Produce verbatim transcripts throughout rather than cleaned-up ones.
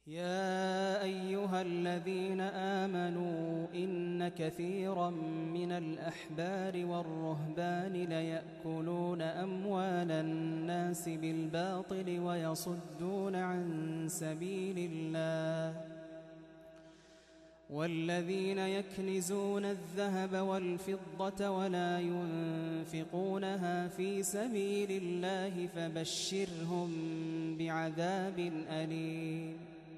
يا أيها الذين آمنوا إن كثيرا من الأحبار والرهبان ليأكلون أموال الناس بالباطل ويصدون عن سبيل الله والذين يكنزون الذهب والفضة ولا ينفقونها في سبيل الله فبشرهم بعذاب أليم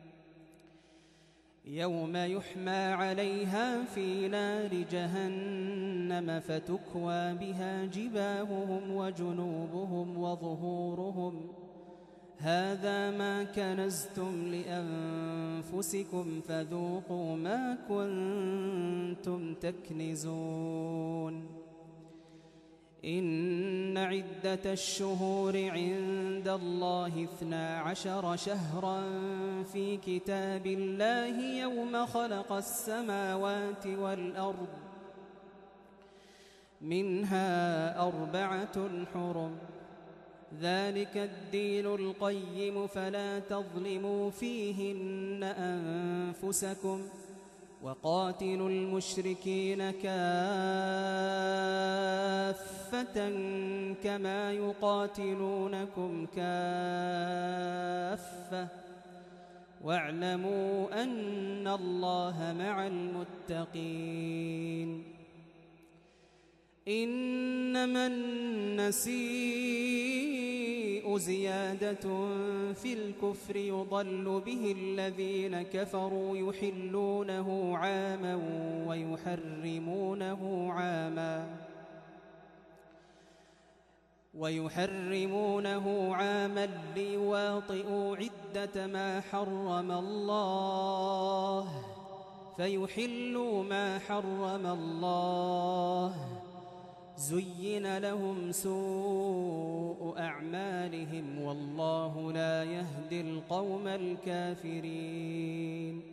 يوم يحمى عليها في نار جهنم فتكوى بها جباههم وجنوبهم وظهورهم هذا ما كنزتم لأنفسكم فذوقوا ما كنتم تكنزون إن عدة الشهور عند الله اثنا عشر شهرا في كتاب الله يوم خلق السماوات والأرض منها أربعة حرم ذلك الدين القيم فلا تظلموا فيهن أنفسكم وقاتلوا المشركين كافة كما يقاتلونكم كافة واعلموا أن الله مع المتقين إنما النسيء زيادة في الكفر يضل به الذين كفروا يحلونه عاما ويحرمونه عاما ويحرمونه عاما ليواطئوا عدة ما حرم الله فيحلوا ما حرم الله زين لهم سوء أعمالهم والله لا يهدي القوم الكافرين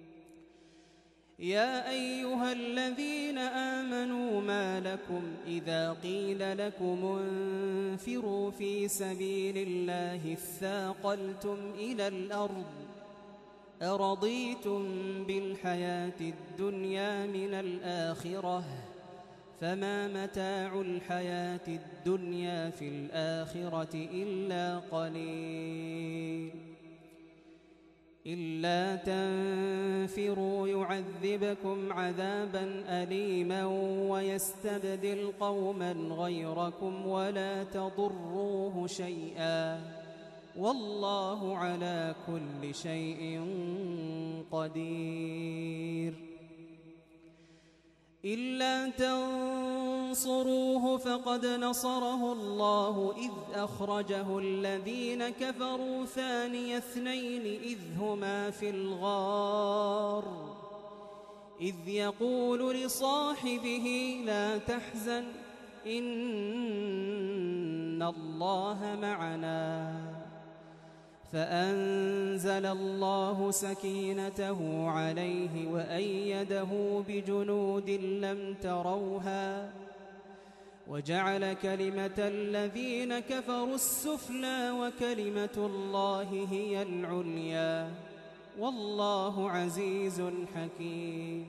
يا أيها الذين آمنوا ما لكم إذا قيل لكم انفروا في سبيل الله اثاقلتم إلى الأرض أرضيتم بالحياة الدنيا من الآخرة فما متاع الحياة الدنيا في الآخرة إلا قليل إلا تنفروا يعذبكم عذابا أليما ويستبدل قوما غيركم ولا تضروه شيئا والله على كل شيء قدير إلا تنصروه فقد نصره الله إذ أخرجه الذين كفروا ثاني اثنين إذ هما في الغار إذ يقول لصاحبه لا تحزن إن الله معنا فأنزل الله سكينته عليه وأيده بجنود لم تروها وجعل كلمة الذين كفروا السفلى وكلمة الله هي العليا والله عزيز حكيم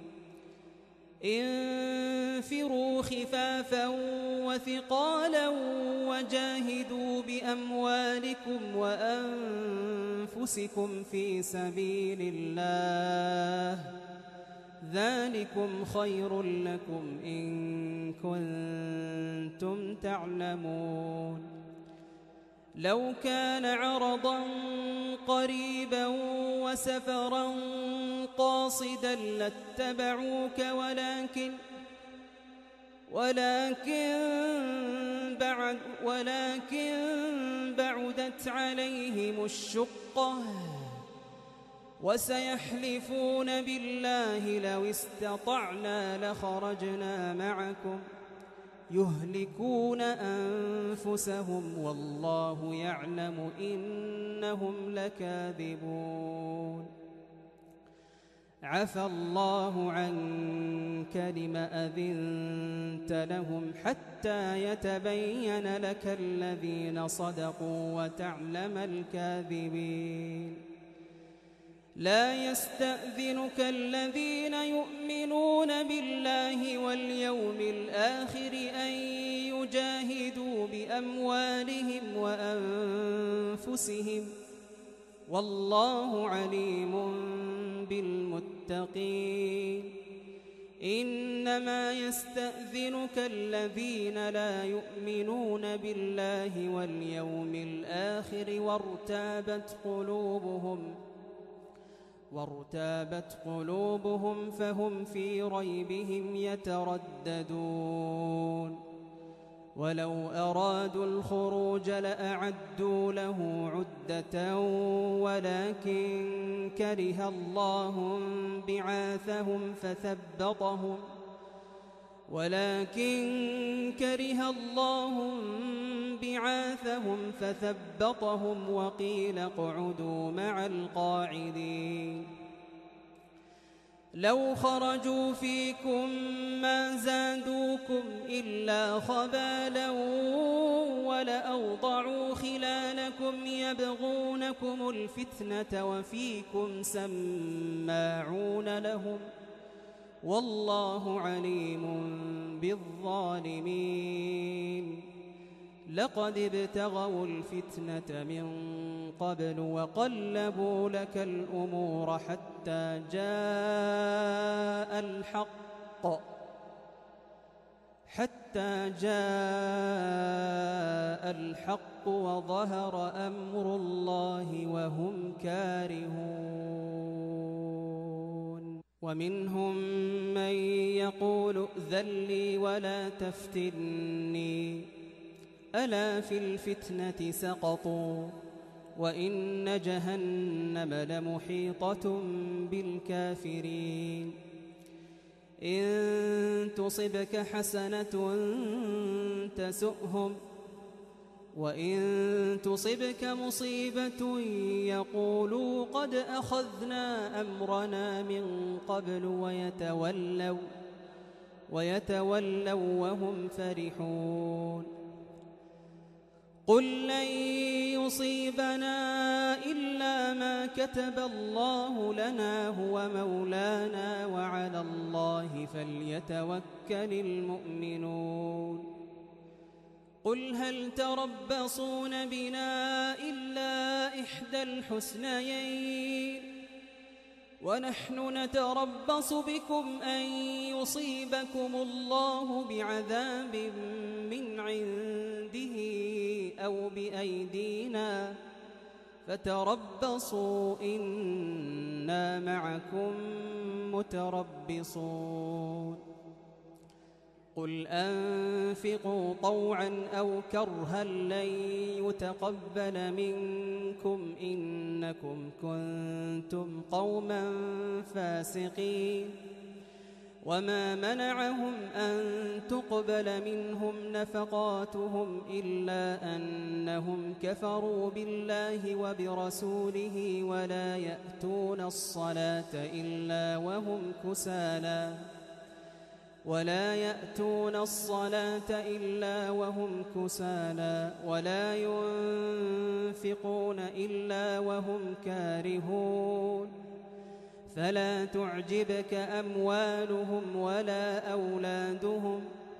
انفروا خفافا وثقالا وجاهدوا بأموالكم وأنفسكم في سبيل الله ذلكم خير لكم إن كنتم تعلمون لو كان عرضا قريبا وسفرا قاصدا لاتبعوك ولكن ولكن بعد ولكن بعدت عليهم الشقة وسيحلفون بالله لو استطعنا لخرجنا معكم يهلكون أنفسهم والله يعلم إنهم لكاذبون عفى الله عنك لم أذنت لهم حتى يتبين لك الذين صدقوا وتعلم الكاذبين لا يستأذنك الذين يؤمنون بالله واليوم الآخر أن يجاهدوا بأموالهم وأنفسهم والله عليم بالمتقين إنما يستأذنك الذين لا يؤمنون بالله واليوم الآخر وارتابت قلوبهم وارتابت قلوبهم فهم في ريبهم يترددون ولو أرادوا الخروج لأعدوا له عدة ولكن كره الله بعاثهم فثبطهم ولكن كره الله بعاثهم فثبطهم وقيل اقعدوا مع القاعدين لو خرجوا فيكم ما زادوكم إلا خبالا ولأوضعوا خلالكم يبغونكم الفتنة وفيكم سماعون لهم والله عليم بالظالمين لقد ابتغوا الفتنة من قبل وقلبوا لك الأمور حتى جاء الحق حتى جاء الحق وظهر أمر الله وهم كارهون ومنهم من يقول ائذن لي ولا تفتني ألا في الفتنة سقطوا وإن جهنم لمحيطة بالكافرين إن تصبك حسنة تسؤهم وإن تصبك مصيبة يقولوا قد أخذنا أمرنا من قبل ويتولوا ويتولوا وهم فرحون قل لن يصيبنا إلا ما كتب الله لنا هو مولانا وعلى الله فليتوكل المؤمنون قل هل تربصون بنا إلا إحدى الحسنيين ونحن نتربص بكم أن يصيبكم الله بعذاب من عنده أو بأيدينا فتربصوا إنا معكم متربصون قل أنفقوا طوعا أو كرها لن يتقبل منكم إنكم كنتم قوما فاسقين وما منعهم أن تقبل منهم نفقاتهم إلا أنهم كفروا بالله وبرسوله ولا يأتون الصلاة إلا وهم كسالى ولا يأتون الصلاة إلا وهم كسالى ولا ينفقون إلا وهم كارهون فلا تعجبك أموالهم ولا أولادهم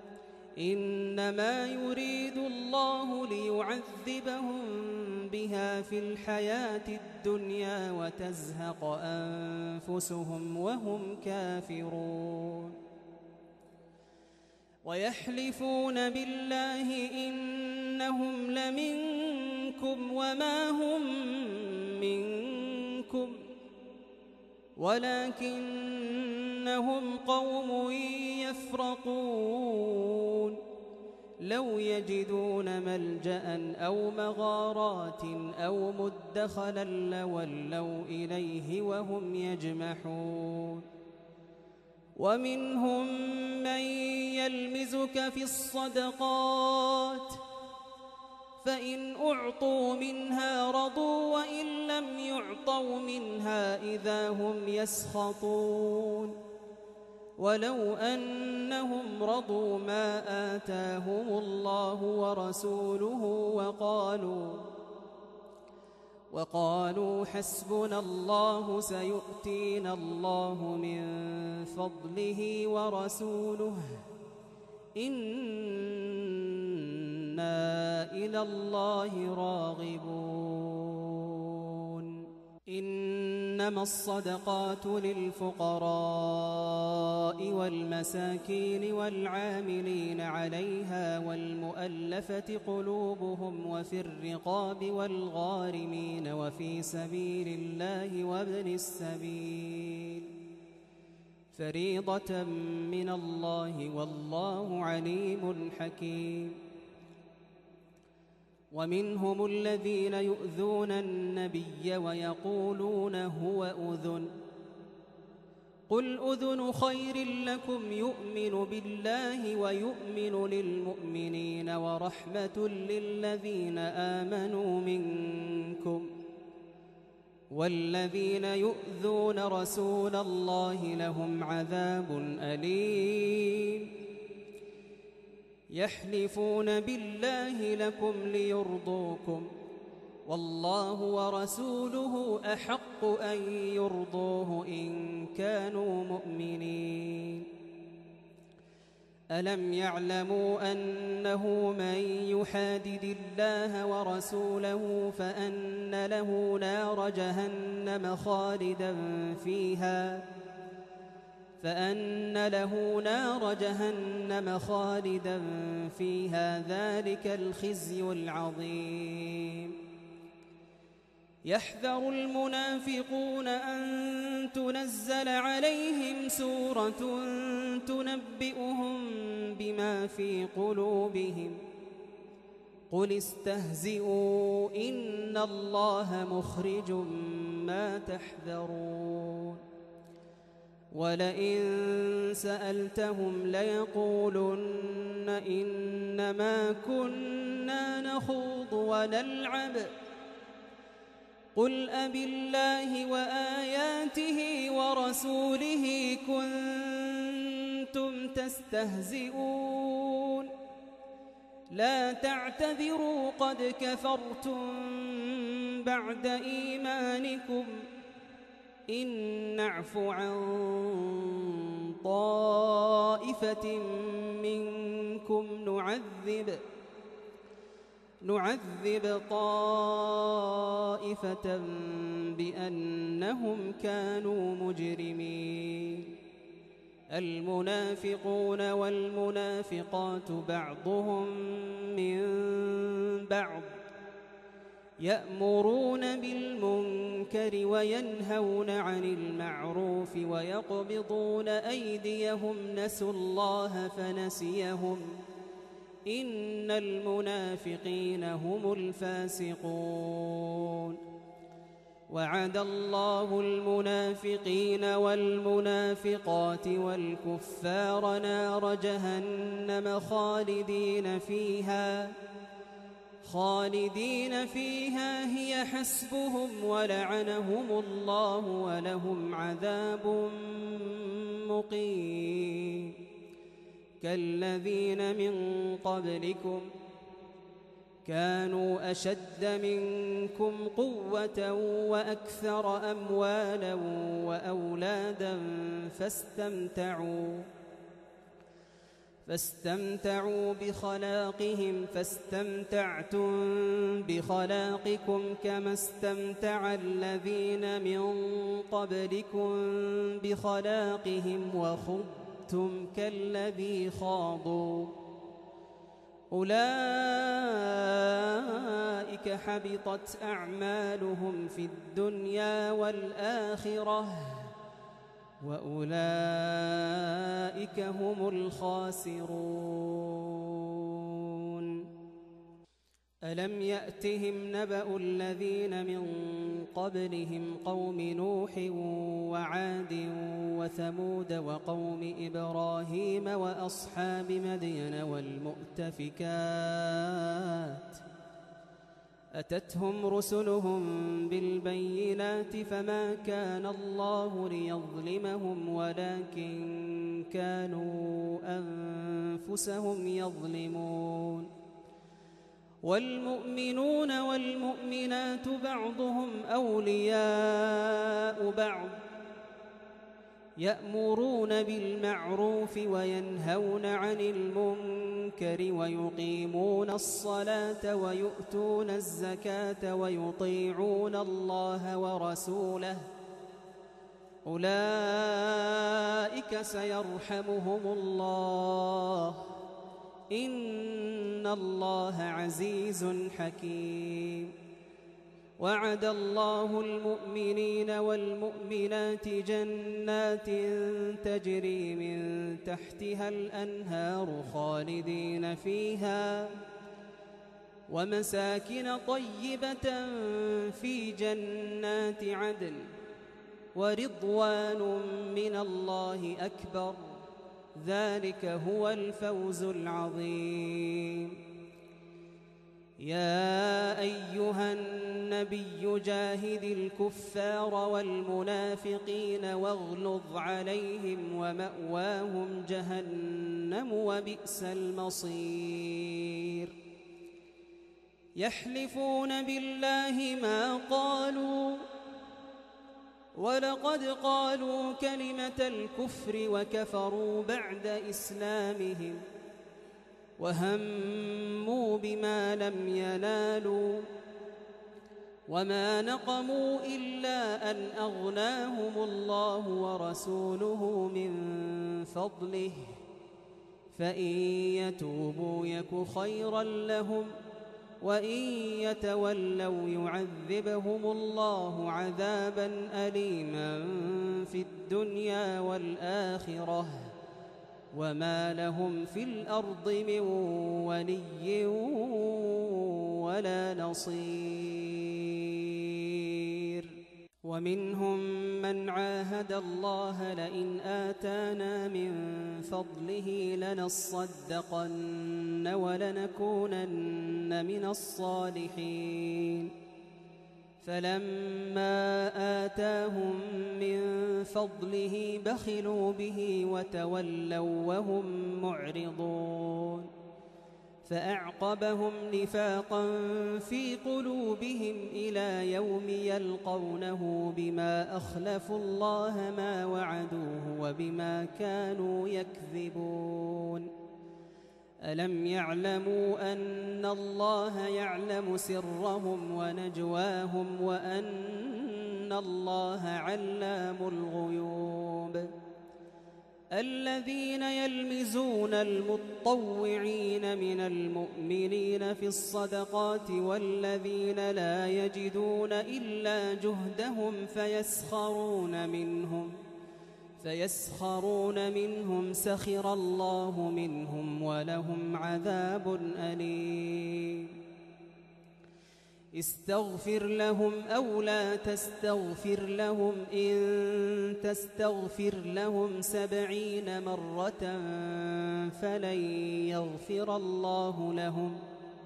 إنما يريد الله ليعذبهم بها في الحياة الدنيا وتزهق أنفسهم وهم كافرون ويحلفون بالله إنهم لمنكم وما هم منكم ولكنهم قوم يفرقون لو يجدون ملجأ أو مغارات أو مدخلا لولوا إليه وهم يجمحون ومنهم من يلمزك في الصدقات فإن أعطوا منها رضوا وإن لم يعطوا منها إذا هم يسخطون ولو أنهم رضوا ما آتاهم الله ورسوله وقالوا وقالوا حسبنا الله سيؤتينا الله من فضله ورسوله إنا إلى الله راغبون إنما الصدقات للفقراء والمساكين والعاملين عليها والمؤلفة قلوبهم وفي الرقاب والغارمين وفي سبيل الله وابن السبيل فريضة من الله والله عليم حكيم ومنهم الذين يؤذون النبي ويقولون هو أذن قل أذن خير لكم يؤمن بالله ويؤمن للمؤمنين ورحمة للذين آمنوا منكم والذين يؤذون رسول الله لهم عذاب أليم يحلفون بالله لكم ليرضوكم والله ورسوله أحق أن يرضوه إن كانوا مؤمنين ألم يعلموا أنه من يحادد الله ورسوله فأن له نار جهنم خالدا فيها فأن له نار جهنم خالدا فيها ذلك الخزي العظيم يحذر المنافقون أن تنزل عليهم سورة تنبئهم بما في قلوبهم قل استهزئوا إن الله مخرج ما تحذرون ولئن سألتهم ليقولن إنما كنا نخوض ونلعب قل أبالله وآياته ورسوله كنتم تستهزئون لا تعتذروا قد كفرتم بعد إيمانكم إن نعف عن طائفة منكم نعذب نعذب طائفة بأنهم كانوا مجرمين المنافقون والمنافقات بعضهم من بعض يأمرون بالمنكر وينهون عن المعروف ويقبضون أيديهم نسوا الله فنسيهم إن المنافقين هم الفاسقون وعد الله المنافقين والمنافقات والكفار نار جهنم خالدين فيها خالدين فيها هي حسبهم ولعنهم الله ولهم عذاب مقيم كالذين من قبلكم كانوا أشد منكم قوة وأكثر أموالا وأولادا فاستمتعوا فاستمتعوا بخلاقهم فاستمتعتم بخلاقكم كما استمتع الذين من قبلكم بخلاقهم وخضتم كالذي خاضوا أولئك حبطت أعمالهم في الدنيا والآخرة وأولئك هم الخاسرون ألم يأتهم نبأ الذين من قبلهم قوم نوح وعاد وثمود وقوم إبراهيم وأصحاب مدين والمؤتفكات أتتهم رسلهم بالبينات فما كان الله ليظلمهم ولكن كانوا أنفسهم يظلمون والمؤمنون والمؤمنات بعضهم أولياء بعض يأمرون بالمعروف وينهون عن المنكر ويقيمون الصلاة ويؤتون الزكاة ويطيعون الله ورسوله أولئك سيرحمهم الله إن الله عزيز حكيم وعد الله المؤمنين والمؤمنات جنات تجري من تحتها الأنهار خالدين فيها ومساكن طيبة في جنات عدن ورضوان من الله أكبر ذلك هو الفوز العظيم يا أيها النبي جاهد الكفار والمنافقين واغلظ عليهم ومأواهم جهنم وبئس المصير يحلفون بالله ما قالوا ولقد قالوا كلمة الكفر وكفروا بعد إسلامهم وهموا بما لم ينالوا وما نقموا إلا أن أغناهم الله ورسوله من فضله فإن يتوبوا يك خيرا لهم وإن يتولوا يعذبهم الله عذابا أليما في الدنيا والآخرة وما لهم في الأرض من ولي ولا نصير ومنهم من عاهد الله لئن آتانا من فضله لنصدقن ولنكونن من الصالحين فلما آتاهم من فضله بخلوا به وتولوا وهم معرضون فأعقبهم نفاقا في قلوبهم إلى يوم يلقونه بما أخلفوا الله ما وعدوه وبما كانوا يكذبون ألم يعلموا أن الله يعلم سرهم ونجواهم وأن الله علام الغيوب الذين يلمزون المطوعين من المؤمنين في الصدقات والذين لا يجدون إلا جهدهم فيسخرون منهم فيسخرون منهم سخر الله منهم ولهم عذاب أليم استغفر لهم أو لا تستغفر لهم إن تستغفر لهم سبعين مرة فلن يغفر الله لهم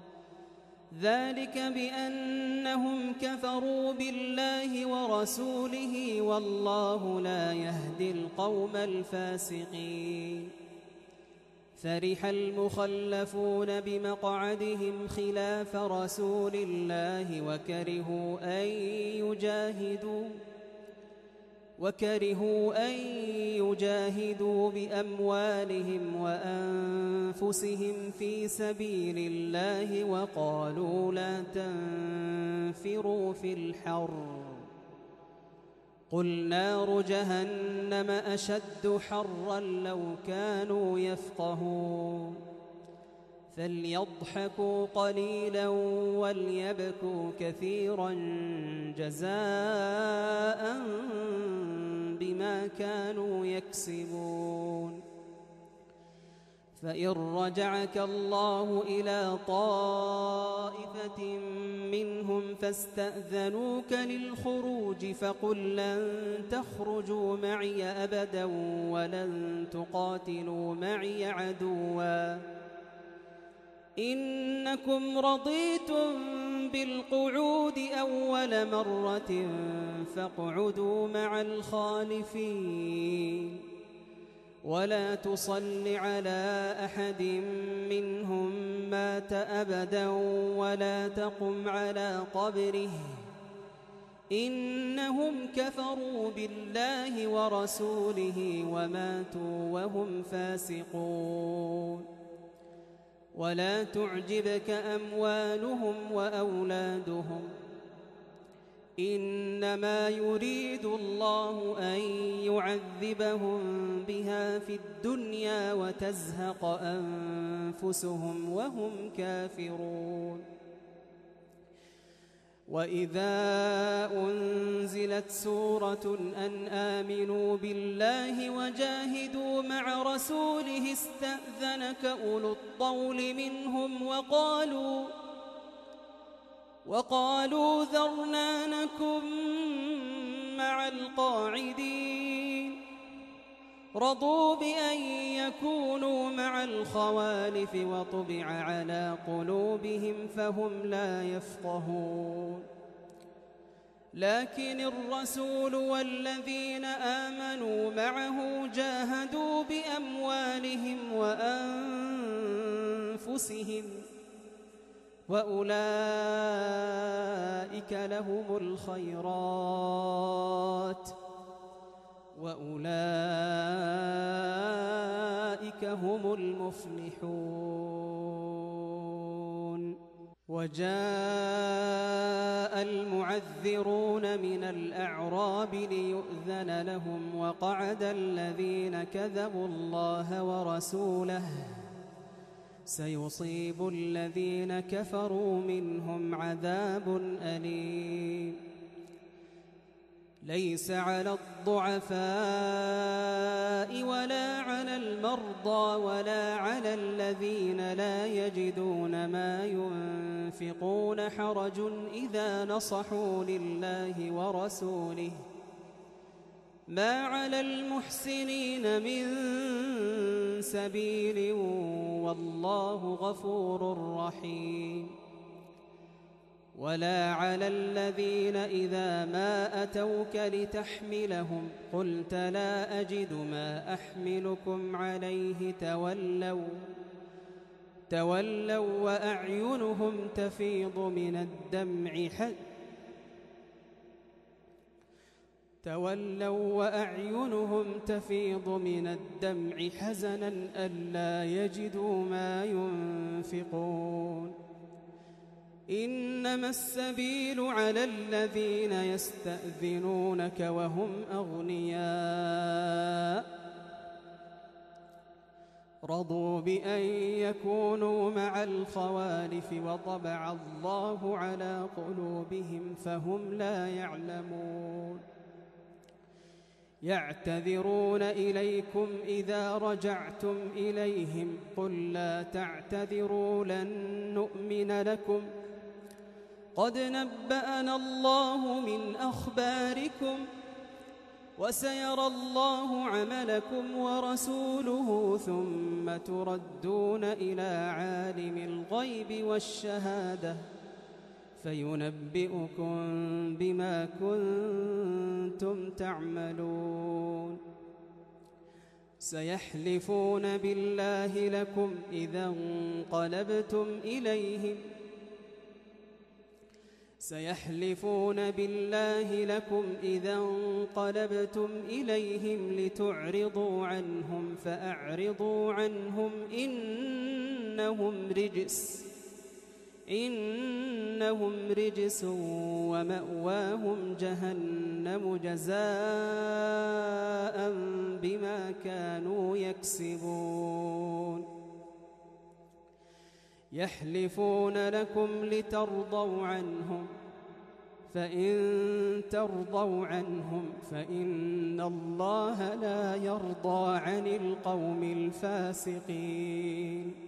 ذلك بأنهم كفروا بالله ورسوله والله لا يهدي القوم الفاسقين فرح المخلفون بمقعدهم خلاف رسول الله وكرهوا أن يجاهدوا وكرهوا أن يجاهدوا بأموالهم وأنفسهم في سبيل الله وقالوا لا تنفروا في الحر قل نار جهنم أشد حرا لو كانوا يفقهون فليضحكوا قليلا وليبكوا كثيرا جزاء بما كانوا يكسبون فإن رجعك الله إلى طائفة منهم فاستأذنوك للخروج فقل لن تخرجوا معي أبدا ولن تقاتلوا معي عدوا إنكم رضيتم بالقعود أول مرة فاقعدوا مع الخالفين ولا تصل على أحد منهم مات أبدا ولا تقم على قبره إنهم كفروا بالله ورسوله وماتوا وهم فاسقون ولا تعجبك أموالهم وأولادهم إنما يريد الله أن يعذبهم بها في الدنيا وتزهق أنفسهم وهم كافرون وإذا أنزلت سورة أن آمنوا بالله وجاهدوا مع رسوله استأذنك أولو الطول منهم وقالوا وقالوا ذرنا نكن مع القاعدين رضوا بأن يكونوا مع الخوالف وطبع على قلوبهم فهم لا يفقهون لكن الرسول والذين آمنوا معه جاهدوا بأموالهم وأنفسهم وأولئك لهم الخيرات وأولئك هم المفلحون وجاء المعذرون من الأعراب ليؤذن لهم وقعد الذين كذبوا الله ورسوله سيصيب الذين كفروا منهم عذاب أليم ليس على الضعفاء ولا على المرضى ولا على الذين لا يجدون ما ينفقون حرج إذا نصحوا لله ورسوله ما على المحسنين من سبيل والله غفور رحيم ولا على الذين إذا ما أتوك لتحملهم قلت لا أجد ما أحملكم عليه تولوا تولوا وأعينهم تفيض من الدمع حتى تولوا وأعينهم تفيض من الدمع حزنا ألا يجدوا ما ينفقون إنما السبيل على الذين يستأذنونك وهم أغنياء رضوا بأن يكونوا مع الخوالف وطبع الله على قلوبهم فهم لا يعلمون يعتذرون إليكم إذا رجعتم إليهم قل لا تعتذروا لن نؤمن لكم قد نبأنا الله من أخباركم وسيرى الله عملكم ورسوله ثم تردون إلى عالم الغيب والشهادة فينبئكم بما كنتم تعملون سيحلفون بالله لكم إذا انقلبتم إليهم سيحلفون بالله لكم إذا انقلبتم إليهم لتعرضوا عنهم فأعرضوا عنهم إنهم رجس إنهم رجس ومأواهم جهنم جزاء بما كانوا يكسبون يحلفون لكم لترضوا عنهم فإن ترضوا عنهم فإن الله لا يرضى عن القوم الفاسقين